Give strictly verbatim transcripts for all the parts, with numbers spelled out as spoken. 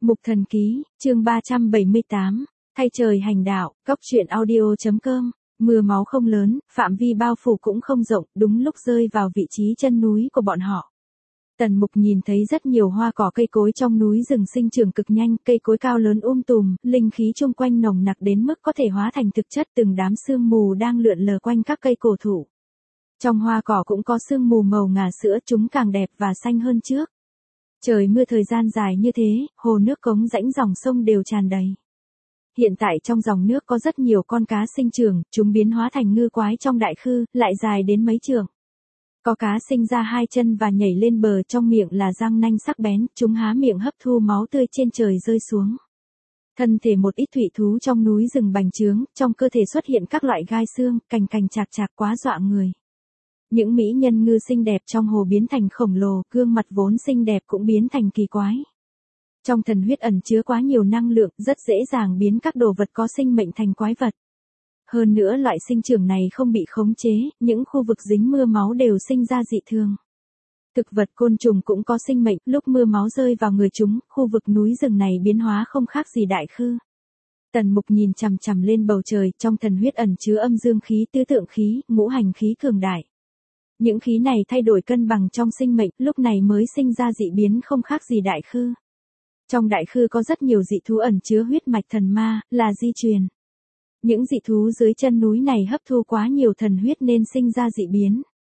Mục Thần Ký, chương ba trăm bảy mươi tám, thay trời hành đạo, cóc truyện audio.com, mưa máu không lớn, phạm vi bao phủ cũng không rộng, đúng lúc rơi vào vị trí chân núi của bọn họ. Tần Mục nhìn thấy rất nhiều hoa cỏ cây cối trong núi rừng sinh trưởng cực nhanh, cây cối cao lớn um tùm, linh khí chung quanh nồng nặc đến mức có thể hóa thành thực chất, từng đám sương mù đang lượn lờ quanh các cây cổ thụ. Trong hoa cỏ cũng có sương mù màu ngà sữa, chúng càng đẹp và xanh hơn trước. Trời mưa thời gian dài như thế, hồ nước cống rãnh dòng sông đều tràn đầy. Hiện tại trong dòng nước có rất nhiều con cá sinh trưởng, chúng biến hóa thành ngư quái trong đại khư, lại dài đến mấy trượng. Có cá sinh ra hai chân và nhảy lên bờ, trong miệng là răng nanh sắc bén, chúng há miệng hấp thu máu tươi trên trời rơi xuống. Thân thể một ít thủy thú trong núi rừng bành trướng, trong cơ thể xuất hiện các loại gai xương, cành cành chạc chạc quá dọa người. Những mỹ nhân ngư xinh đẹp trong hồ biến thành khổng lồ, gương mặt vốn xinh đẹp cũng biến thành kỳ quái. Trong thần huyết ẩn chứa quá nhiều năng lượng, rất dễ dàng biến các đồ vật có sinh mệnh thành quái vật. Hơn nữa loại sinh trưởng này không bị khống chế, những khu vực dính mưa máu đều sinh ra dị thường. Thực vật côn trùng cũng có sinh mệnh, lúc mưa máu rơi vào người chúng, khu vực núi rừng này biến hóa không khác gì đại khư. Tần Mục nhìn chằm chằm lên bầu trời, trong thần huyết ẩn chứa âm dương khí, tứ tượng khí, ngũ hành khí cường đại. Những khí này thay đổi cân bằng trong sinh mệnh, lúc này mới sinh ra dị biến không khác gì đại khư. Trong đại khư có rất nhiều dị thú ẩn chứa huyết mạch thần ma, là di truyền. Những dị thú dưới chân núi này hấp thu quá nhiều thần huyết nên sinh ra dị biến.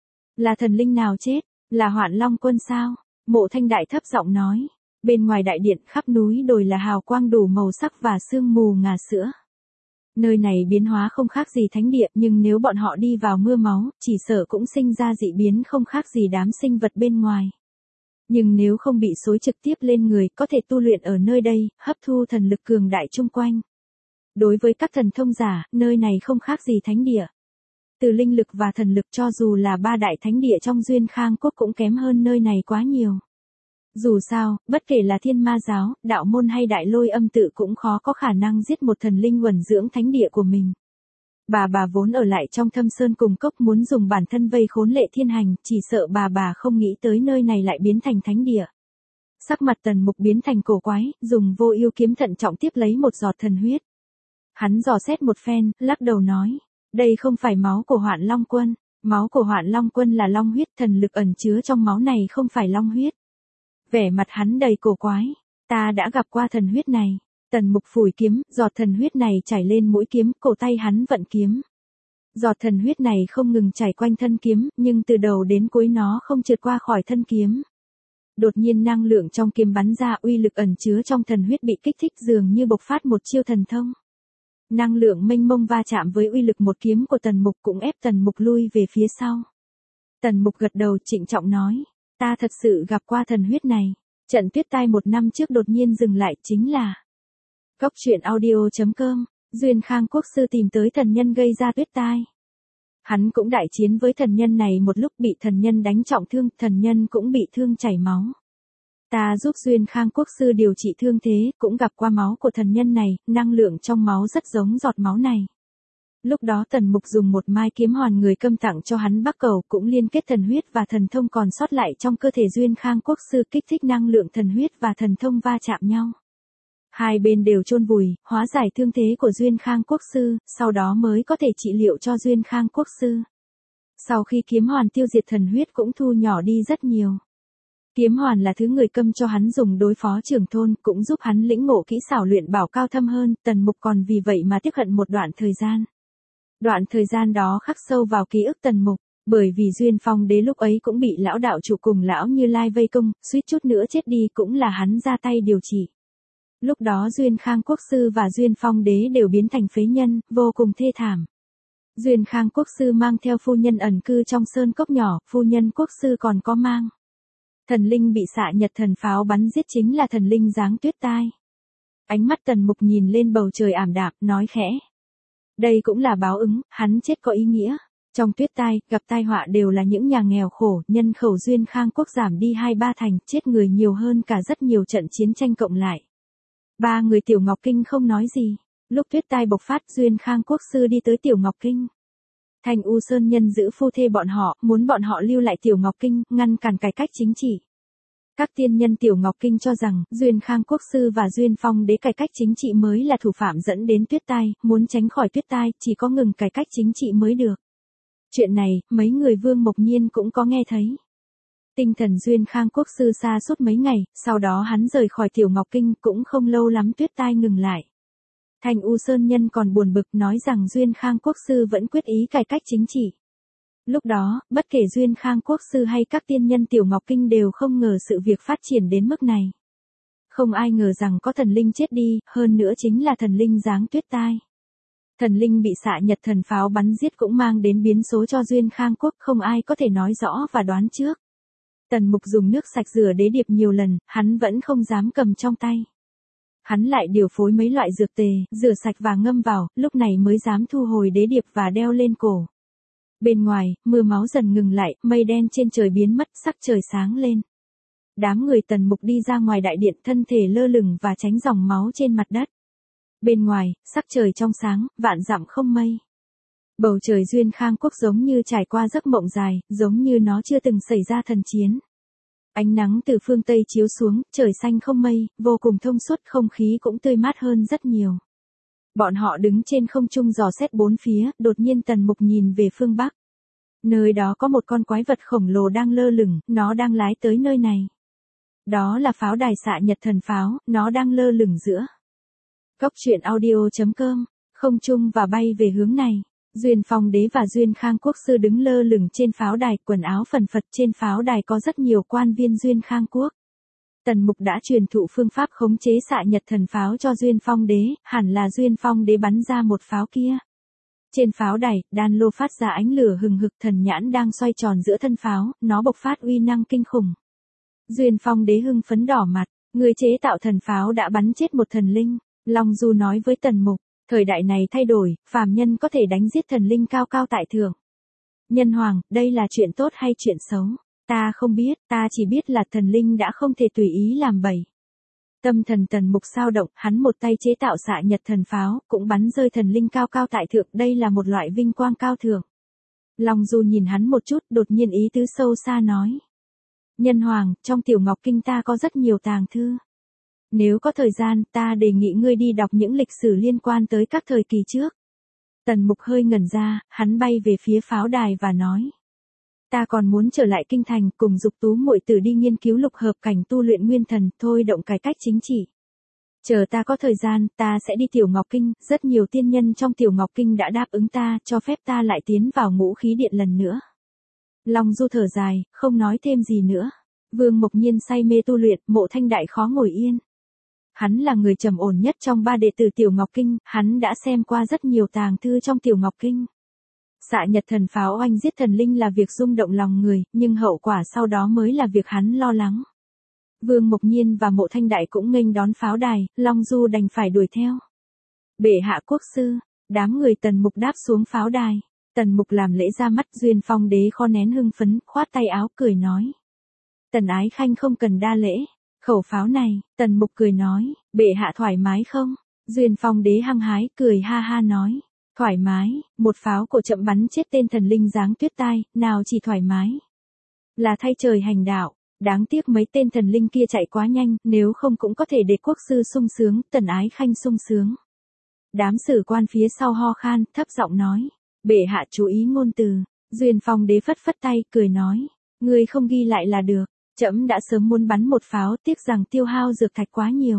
Là thần linh nào chết? Là Hoạn Long Quân sao? Mộ Thanh Đại thấp giọng nói. Bên ngoài đại điện khắp núi đồi là hào quang đủ màu sắc và sương mù ngà sữa. Nơi này biến hóa không khác gì thánh địa, nhưng nếu bọn họ đi vào mưa máu, chỉ sợ cũng sinh ra dị biến không khác gì đám sinh vật bên ngoài. Nhưng nếu không bị xối trực tiếp lên người, có thể tu luyện ở nơi đây, hấp thu thần lực cường đại chung quanh. Đối với các thần thông giả, nơi này không khác gì thánh địa. Từ linh lực và thần lực cho dù là ba đại thánh địa trong Duyên Khang Quốc cũng kém hơn nơi này quá nhiều. Dù sao, bất kể là Thiên Ma giáo, đạo môn hay Đại Lôi Âm tự cũng khó có khả năng giết một thần linh uẩn dưỡng thánh địa của mình. Bà bà vốn ở lại trong Thâm Sơn cùng cốc muốn dùng bản thân vây khốn Lệ Thiên Hành, chỉ sợ bà bà không nghĩ tới nơi này lại biến thành thánh địa. Sắc mặt Tần Mục biến thành cổ quái, dùng vô ưu kiếm thận trọng tiếp lấy một giọt thần huyết. Hắn dò xét một phen, lắc đầu nói, đây không phải máu của Hoạn Long Quân, máu của Hoạn Long Quân là long huyết, thần lực ẩn chứa trong máu này không phải long huyết. Vẻ mặt hắn đầy cổ quái, ta đã gặp qua thần huyết này. Tần Mục phủi kiếm, giọt thần huyết này chảy lên mũi kiếm, cổ tay hắn vận kiếm. Giọt thần huyết này không ngừng chảy quanh thân kiếm, nhưng từ đầu đến cuối nó không trượt qua khỏi thân kiếm. Đột nhiên năng lượng trong kiếm bắn ra, uy lực ẩn chứa trong thần huyết bị kích thích dường như bộc phát một chiêu thần thông. Năng lượng mênh mông va chạm với uy lực một kiếm của Tần Mục cũng ép Tần Mục lui về phía sau. Tần Mục gật đầu trịnh trọng nói, ta thật sự gặp qua thần huyết này. Trận tuyết tai một năm trước đột nhiên dừng lại chính là cóc truyện audio.com, Duyên Khang Quốc sư tìm tới thần nhân gây ra tuyết tai. Hắn cũng đại chiến với thần nhân này một lúc, bị thần nhân đánh trọng thương, thần nhân cũng bị thương chảy máu. Ta giúp Duyên Khang Quốc sư điều trị thương thế, cũng gặp qua máu của thần nhân này, năng lượng trong máu rất giống giọt máu này. Lúc đó Tần Mục dùng một mai kiếm hoàn người câm tặng cho hắn Bắc Cầu, cũng liên kết thần huyết và thần thông còn sót lại trong cơ thể Duyên Khang Quốc sư, kích thích năng lượng thần huyết và thần thông va chạm nhau. Hai bên đều chôn vùi, hóa giải thương thế của Duyên Khang Quốc sư, sau đó mới có thể trị liệu cho Duyên Khang Quốc sư. Sau khi kiếm hoàn tiêu diệt thần huyết cũng thu nhỏ đi rất nhiều. Kiếm hoàn là thứ người câm cho hắn dùng đối phó trưởng thôn, cũng giúp hắn lĩnh ngộ kỹ xảo luyện bảo cao thâm hơn, Tần Mục còn vì vậy mà tiếc hận một đoạn thời gian. Đoạn thời gian đó khắc sâu vào ký ức Tần Mục, bởi vì Duyên Phong Đế lúc ấy cũng bị lão đạo chủ cùng lão Như Lai vây công, suýt chút nữa chết đi, cũng là hắn ra tay điều trị. Lúc đó Duyên Khang Quốc sư và Duyên Phong Đế đều biến thành phế nhân, vô cùng thê thảm. Duyên Khang Quốc sư mang theo phu nhân ẩn cư trong sơn cốc nhỏ, phu nhân quốc sư còn có mang thần linh bị xạ nhật thần pháo bắn giết, chính là thần linh giáng tuyết tai. Ánh mắt Tần Mục nhìn lên bầu trời ảm đạm, nói khẽ. Đây cũng là báo ứng, hắn chết có ý nghĩa. Trong tuyết tai, gặp tai họa đều là những nhà nghèo khổ, nhân khẩu Duyên Khang Quốc giảm đi hai ba thành, chết người nhiều hơn cả rất nhiều trận chiến tranh cộng lại. Ba người Tiểu Ngọc Kinh không nói gì. Lúc tuyết tai bộc phát, Duyên Khang Quốc sư đi tới Tiểu Ngọc Kinh. Thành U Sơn nhân giữ phu thê bọn họ, muốn bọn họ lưu lại Tiểu Ngọc Kinh, ngăn cản cải cách chính trị. Các tiên nhân Tiểu Ngọc Kinh cho rằng, Duyên Khang Quốc sư và Duyên Phong đế cải cách chính trị mới là thủ phạm dẫn đến tuyết tai, muốn tránh khỏi tuyết tai, chỉ có ngừng cải cách chính trị mới được. Chuyện này, mấy người Vương Mộc Nhiên cũng có nghe thấy. Tinh thần Duyên Khang Quốc sư sa sút mấy ngày, sau đó hắn rời khỏi Tiểu Ngọc Kinh, cũng không lâu lắm tuyết tai ngừng lại. Thành U Sơn Nhân còn buồn bực nói rằng Duyên Khang Quốc sư vẫn quyết ý cải cách chính trị. Lúc đó, bất kể Duyên Khang Quốc sư hay các tiên nhân Tiểu Ngọc Kinh đều không ngờ sự việc phát triển đến mức này. Không ai ngờ rằng có thần linh chết đi, hơn nữa chính là thần linh giáng tuyết tai. Thần linh bị xạ nhật thần pháo bắn giết cũng mang đến biến số cho Duyên Khang Quốc, không ai có thể nói rõ và đoán trước. Tần Mục dùng nước sạch rửa đế điệp nhiều lần, hắn vẫn không dám cầm trong tay. Hắn lại điều phối mấy loại dược tề, rửa sạch và ngâm vào, lúc này mới dám thu hồi đế điệp và đeo lên cổ. Bên ngoài, mưa máu dần ngừng lại, mây đen trên trời biến mất, sắc trời sáng lên. Đám người Tần Mục đi ra ngoài đại điện, thân thể lơ lửng và tránh dòng máu trên mặt đất. Bên ngoài, sắc trời trong sáng, vạn dặm không mây. Bầu trời Duyên Khang Quốc giống như trải qua giấc mộng dài, giống như nó chưa từng xảy ra thần chiến. Ánh nắng từ phương Tây chiếu xuống, trời xanh không mây, vô cùng thông suốt, không khí cũng tươi mát hơn rất nhiều. Bọn họ đứng trên không trung dò xét bốn phía, đột nhiên Tần Mục nhìn về phương Bắc. Nơi đó có một con quái vật khổng lồ đang lơ lửng, nó đang lái tới nơi này. Đó là pháo đài xạ nhật thần pháo, nó đang lơ lửng giữa Cốc truyện audio chấm com, không trung và bay về hướng này. Duyên Phong đế và Duyên Khang Quốc sư đứng lơ lửng trên pháo đài, quần áo phần phật, trên pháo đài có rất nhiều quan viên Duyên Khang Quốc. Tần Mục đã truyền thụ phương pháp khống chế xạ nhật thần pháo cho Duyên Phong đế, hẳn là Duyên Phong đế bắn ra một pháo kia. Trên pháo đài, đan lô phát ra ánh lửa hừng hực, thần nhãn đang xoay tròn giữa thân pháo, nó bộc phát uy năng kinh khủng. Duyên Phong đế hưng phấn đỏ mặt, người chế tạo thần pháo đã bắn chết một thần linh. Long Du nói với Tần Mục, thời đại này thay đổi, phàm nhân có thể đánh giết thần linh cao cao tại thượng. Nhân hoàng, đây là chuyện tốt hay chuyện xấu? Ta không biết, ta chỉ biết là thần linh đã không thể tùy ý làm bậy. Tâm thần Tần Mục sao động, hắn một tay chế tạo xạ nhật thần pháo, cũng bắn rơi thần linh cao cao tại thượng, đây là một loại vinh quang cao thượng. Long Du nhìn hắn một chút, đột nhiên ý tứ sâu xa nói. Nhân hoàng, trong Tiểu Ngọc Kinh ta có rất nhiều tàng thư. Nếu có thời gian, ta đề nghị ngươi đi đọc những lịch sử liên quan tới các thời kỳ trước. Tần Mục hơi ngẩn ra, hắn bay về phía pháo đài và nói. Ta còn muốn trở lại kinh thành, cùng Dục Tú muội tử đi nghiên cứu lục hợp cảnh tu luyện nguyên thần, thôi động cải cách chính trị. Chờ ta có thời gian, ta sẽ đi Tiểu Ngọc Kinh, rất nhiều tiên nhân trong Tiểu Ngọc Kinh đã đáp ứng ta, cho phép ta lại tiến vào ngũ khí điện lần nữa. Long Du thở dài, không nói thêm gì nữa. Vương Mộc Nhiên say mê tu luyện, Mộ Thanh Đại khó ngồi yên. Hắn là người trầm ổn nhất trong ba đệ tử Tiểu Ngọc Kinh, hắn đã xem qua rất nhiều tàng thư trong Tiểu Ngọc Kinh. Xạ nhật thần pháo oanh giết thần linh là việc rung động lòng người, nhưng hậu quả sau đó mới là việc hắn lo lắng. Vương Mộc Nhiên và Mộ Thanh Đại cũng nghênh đón pháo đài, Long Du đành phải đuổi theo. Bệ hạ quốc sư, đám người Tần Mục đáp xuống pháo đài. Tần Mục làm lễ ra mắt, Duyên Phong đế kho nén hưng phấn, khoát tay áo cười nói. Tần Ái Khanh không cần đa lễ. Khẩu pháo này, Tần Mục cười nói, bệ hạ thoải mái không? Duyên Phong đế hăng hái, cười ha ha nói. Thoải mái, một pháo của chậm bắn chết tên thần linh giáng tuyết tai, nào chỉ thoải mái. Là thay trời hành đạo, đáng tiếc mấy tên thần linh kia chạy quá nhanh, nếu không cũng có thể để quốc sư sung sướng, Tần Ái Khanh sung sướng. Đám sử quan phía sau ho khan, thấp giọng nói. Bệ hạ chú ý ngôn từ. Duyên Phong đế phất phất tay, cười nói. Ngươi không ghi lại là được. Trẫm đã sớm muốn bắn một pháo, tiếc rằng tiêu hao dược thạch quá nhiều.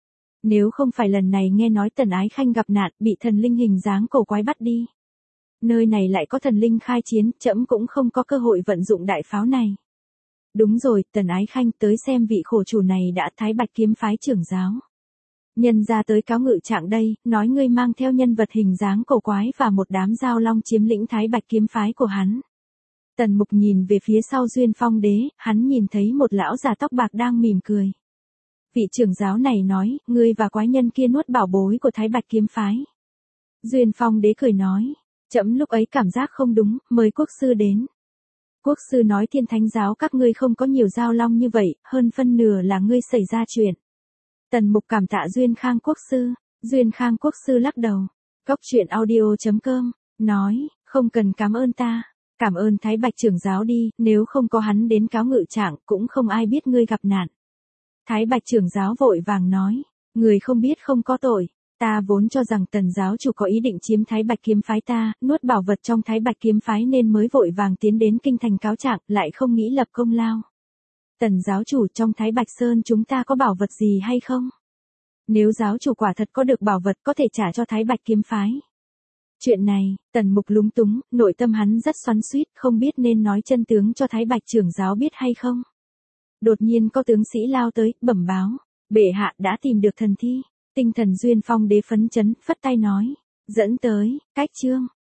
Nếu không phải lần này nghe nói Tần Ái Khanh gặp nạn, bị thần linh hình dáng cổ quái bắt đi. Nơi này lại có thần linh khai chiến, trẫm cũng không có cơ hội vận dụng đại pháo này. Đúng rồi, Tần Ái Khanh, tới xem vị khổ chủ này đã Thái Bạch kiếm phái trưởng giáo. Nhân ra tới cáo ngự trạng đây, nói ngươi mang theo nhân vật hình dáng cổ quái và một đám giao long chiếm lĩnh Thái Bạch kiếm phái của hắn. Tần Mục nhìn về phía sau Duyên Phong đế, hắn nhìn thấy một lão già tóc bạc đang mỉm cười. Vị trưởng giáo này nói, ngươi và quái nhân kia nuốt bảo bối của Thái Bạch kiếm phái. Duyên Phong đế cười nói, trẫm lúc ấy cảm giác không đúng, mời quốc sư đến. Quốc sư nói Thiên Thánh giáo các ngươi không có nhiều giao long như vậy, hơn phân nửa là ngươi xảy ra chuyện. Tần Mục cảm tạ Duyên Khang quốc sư. Duyên Khang quốc sư lắc đầu. Cốc truyện audio chấm com nói, không cần cảm ơn ta. Cảm ơn Thái Bạch trưởng giáo đi, nếu không có hắn đến cáo ngự trạng, cũng không ai biết ngươi gặp nạn. Thái Bạch trưởng giáo vội vàng nói, người không biết không có tội, ta vốn cho rằng Tần giáo chủ có ý định chiếm Thái Bạch kiếm phái ta, nuốt bảo vật trong Thái Bạch kiếm phái nên mới vội vàng tiến đến kinh thành cáo trạng, lại không nghĩ lập công lao. Tần giáo chủ, trong Thái Bạch Sơn chúng ta có bảo vật gì hay không? Nếu giáo chủ quả thật có được bảo vật có thể trả cho Thái Bạch kiếm phái. Chuyện này, Tần Mục lúng túng, nội tâm hắn rất xoắn xuýt, không biết nên nói chân tướng cho Thái Bạch trưởng giáo biết hay không. Đột nhiên có tướng sĩ lao tới, bẩm báo, bệ hạ đã tìm được thần thi. Tinh thần Duyên Phong đế phấn chấn, phất tay nói, dẫn tới, cách chương.